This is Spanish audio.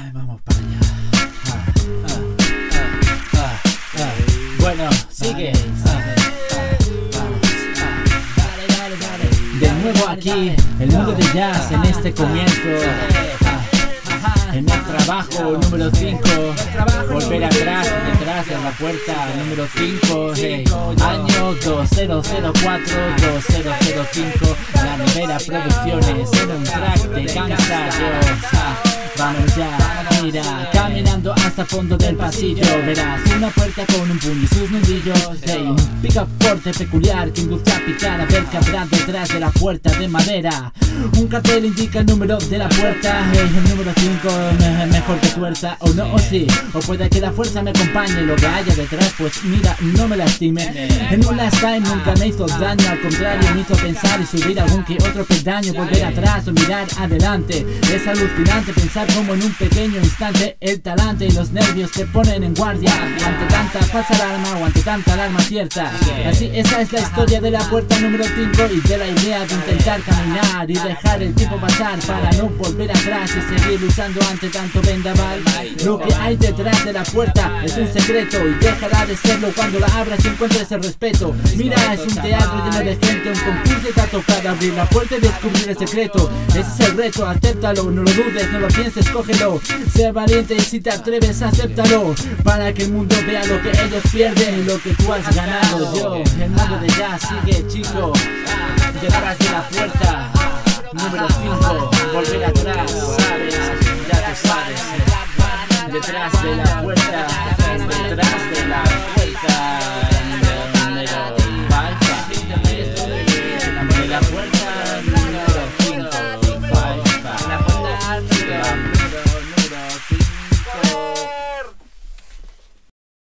Vamos para allá. Bueno, sigue. De nuevo aquí, el mundo de jazz en este comienzo. En el trabajo número 5, volver atrás, detrás de la puerta número 5, año 2004-2005, La Nevera Producciones, en un track de Gangsta Jones. Vamos ya, mira, caminando hasta el fondo del pasillo, verás una puerta con un puño y sus nudillos, un picaporte peculiar que induce a picar a ver qué habrá detrás de la puerta de madera. Un cartel indica el número de la puerta, el número 5, mejor que tuerza, o no, o sí, o puede que la fuerza me acompañe, lo que haya detrás, pues mira, no me lastime. En un last time nunca me hizo daño, al contrario me hizo pensar y subir algún que otro peldaño, volver atrás o mirar adelante. Es alucinante pensar como en un pequeño instante el talante y los nervios te ponen en guardia ante tanta falsa alarma o ante tanta alarma cierta. Así esa es la historia de la puerta número 5 y de la idea de intentar caminar y dejar el tiempo pasar para no volver atrás y seguir luchando ante tanto vendaval. Lo que hay detrás de la puerta es un secreto y dejará de serlo cuando la abras y encuentres el respeto. Mira, es un teatro lleno de gente, un concurso y te ha tocado abrir la puerta y descubrir el secreto. Ese es el reto, acéptalo, no lo dudes, no lo pienses, cógelo. Sé valiente y si te atreves, acéptalo, para que el mundo vea lo que ellos pierden y lo que tú has ganado. Yo, el mundo de jazz sigue, chico, detrás de la puerta número 5, volver atrás, sabes, ya tú sabes, detrás de la puerta.